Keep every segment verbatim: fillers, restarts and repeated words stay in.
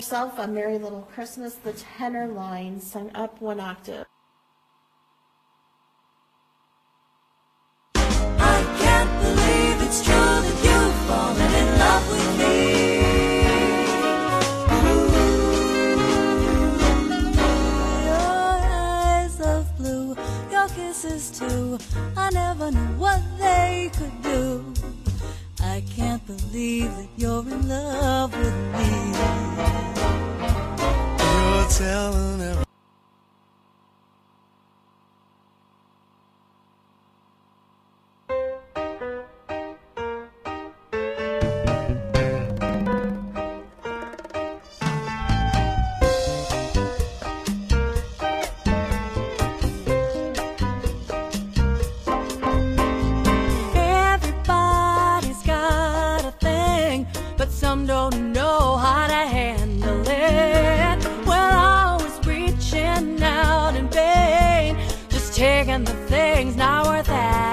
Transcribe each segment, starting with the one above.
Yourself, A Merry Little Christmas, the tenor line sung up one octave. I can't believe it's true that you've fallen in love with me. Ooh, your eyes of blue, your kisses too, I never knew what they could do. I can't believe that you're in love with me. You're telling everyone. Some don't know how to handle it. We're always reaching out in vain, just taking the things not worth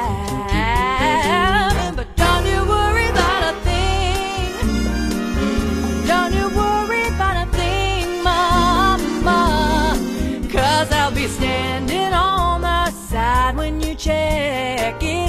having. But don't you worry about a thing. Don't you worry about a thing, mama, 'cause I'll be standing on the side when you check it